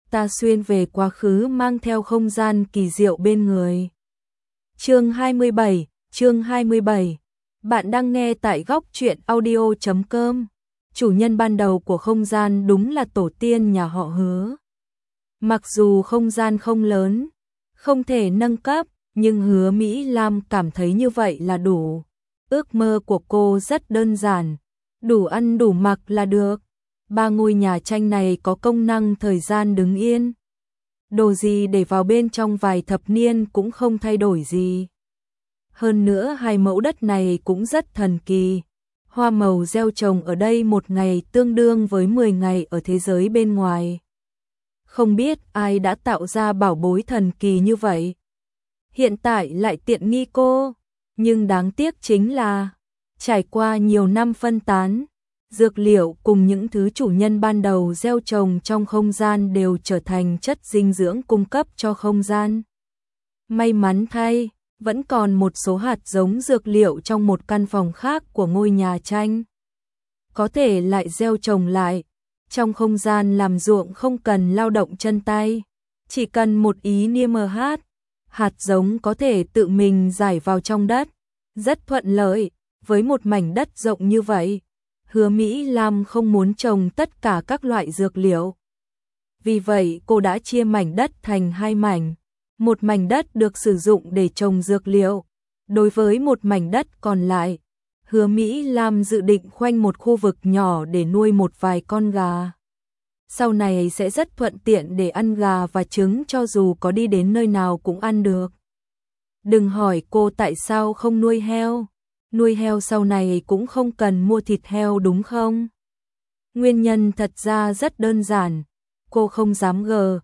ta xuyên về quá khứ mang theo không gian kỳ diệu bên người. Chương 27. Bạn đang nghe tại góc truyện audio.com. Chủ nhân ban đầu của không gian đúng là tổ tiên nhà họ Hứa. Mặc dù không gian không lớn, không thể nâng cấp, nhưng Hứa Mỹ Lam cảm thấy như vậy là đủ. Ước mơ của cô rất đơn giản, đủ ăn đủ mặc là được. 3 ngôi nhà tranh này có công năng thời gian đứng yên. Đồ gì để vào bên trong vài thập niên cũng không thay đổi gì. Hơn nữa 2 mẫu đất này cũng rất thần kỳ. Hoa màu gieo trồng ở đây một ngày tương đương với 10 ngày ở thế giới bên ngoài. Không biết ai đã tạo ra bảo bối thần kỳ như vậy. Hiện tại lại tiện nghi cô, nhưng đáng tiếc chính là trải qua nhiều năm phân tán, dược liệu cùng những thứ chủ nhân ban đầu gieo trồng trong không gian đều trở thành chất dinh dưỡng cung cấp cho không gian. May mắn thay, vẫn còn một số hạt giống dược liệu trong một căn phòng khác của ngôi nhà tranh. Có thể lại gieo trồng lại. Trong không gian làm ruộng không cần lao động chân tay, chỉ cần một ý niệm hát, hạt giống có thể tự mình rải vào trong đất, rất thuận lợi. Với một mảnh đất rộng như vậy, Hứa Mỹ Lam không muốn trồng tất cả các loại dược liệu. Vì vậy cô đã chia mảnh đất thành 2 mảnh. Một mảnh đất được sử dụng để trồng dược liệu. Đối với một mảnh đất còn lại, Hứa Mỹ Lam dự định khoanh một khu vực nhỏ để nuôi một vài con gà. Sau này sẽ rất thuận tiện để ăn gà và trứng, cho dù có đi đến nơi nào cũng ăn được. Đừng hỏi cô tại sao không nuôi heo. Nuôi heo sau này cũng không cần mua thịt heo đúng không? Nguyên nhân thật ra rất đơn giản. Cô không dám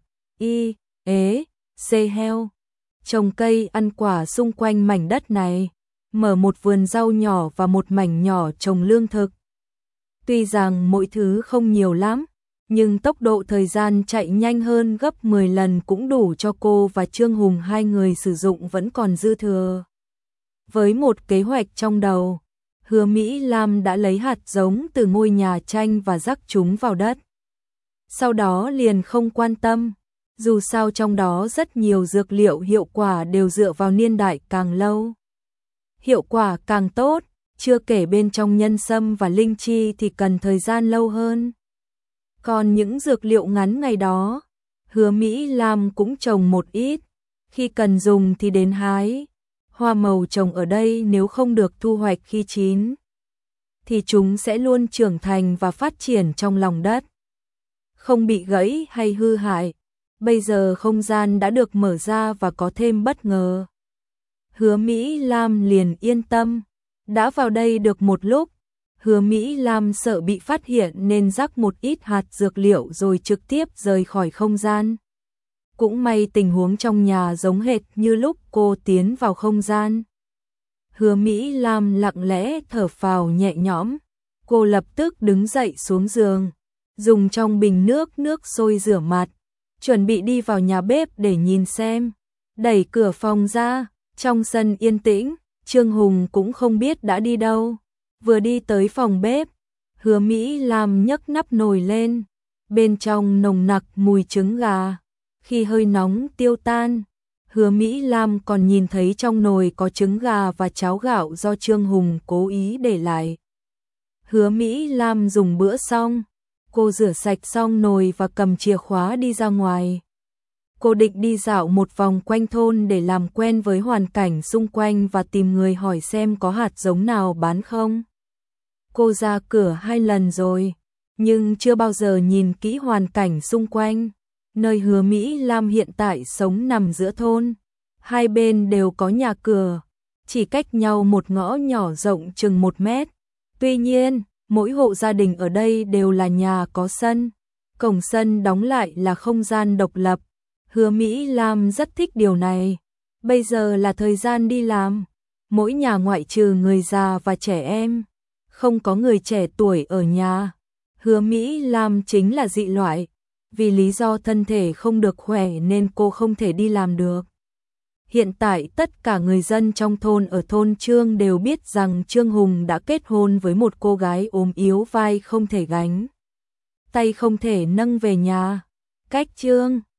xê heo. Trồng cây ăn quả xung quanh mảnh đất này. Mở một vườn rau nhỏ và một mảnh nhỏ trồng lương thực. Tuy rằng mỗi thứ không nhiều lắm, nhưng tốc độ thời gian chạy nhanh hơn gấp 10 lần cũng đủ cho cô và Trương Hùng 2 người sử dụng, vẫn còn dư thừa. Với một kế hoạch trong đầu, Hứa Mỹ Lam đã lấy hạt giống từ ngôi nhà tranh và rắc chúng vào đất. Sau đó liền không quan tâm, dù sao trong đó rất nhiều dược liệu hiệu quả đều dựa vào niên đại càng lâu. Hiệu quả càng tốt, chưa kể bên trong nhân sâm và linh chi thì cần thời gian lâu hơn. Còn những dược liệu ngắn ngày đó, Hứa Mỹ Lam cũng trồng một ít, khi cần dùng thì đến hái. Hoa màu trồng ở đây nếu không được thu hoạch khi chín, thì chúng sẽ luôn trưởng thành và phát triển trong lòng đất, không bị gãy hay hư hại. Bây giờ không gian đã được mở ra và có thêm bất ngờ. Hứa Mỹ Lam liền yên tâm. Đã vào đây được một lúc, Hứa Mỹ Lam sợ bị phát hiện nên rắc một ít hạt dược liệu rồi trực tiếp rời khỏi không gian. Cũng may tình huống trong nhà giống hệt như lúc cô tiến vào không gian. Hứa Mỹ Lam lặng lẽ thở phào nhẹ nhõm. Cô lập tức đứng dậy xuống giường, dùng trong bình nước sôi rửa mặt, chuẩn bị đi vào nhà bếp để nhìn xem. Đẩy cửa phòng ra, trong sân yên tĩnh, Trương Hùng cũng không biết đã đi đâu. Vừa đi tới phòng bếp, Hứa Mỹ Lam nhấc nắp nồi lên, bên trong nồng nặc mùi trứng gà. Khi hơi nóng tiêu tan, Hứa Mỹ Lam còn nhìn thấy trong nồi có trứng gà và cháo gạo do Trương Hùng cố ý để lại. Hứa Mỹ Lam dùng bữa xong, cô rửa sạch xong nồi và cầm chìa khóa đi ra ngoài. Cô định đi dạo một vòng quanh thôn để làm quen với hoàn cảnh xung quanh và tìm người hỏi xem có hạt giống nào bán không. Cô ra cửa 2 lần rồi, nhưng chưa bao giờ nhìn kỹ hoàn cảnh xung quanh. Nơi Hứa Mỹ Lam hiện tại sống nằm giữa thôn, 2 bên đều có nhà cửa, chỉ cách nhau một ngõ nhỏ rộng chừng 1 mét. Tuy nhiên, mỗi hộ gia đình ở đây đều là nhà có sân, cổng sân đóng lại là không gian độc lập. Hứa Mỹ Lam rất thích điều này. Bây giờ là thời gian đi làm, mỗi nhà ngoại trừ người già và trẻ em, không có người trẻ tuổi ở nhà. Hứa Mỹ Lam chính là dị loại. Vì lý do thân thể không được khỏe nên cô không thể đi làm được. Hiện tại tất cả người dân trong thôn ở thôn Trương đều biết rằng Trương Hùng đã kết hôn với một cô gái ốm yếu, vai không thể gánh, tay không thể nâng về nhà. Cách chương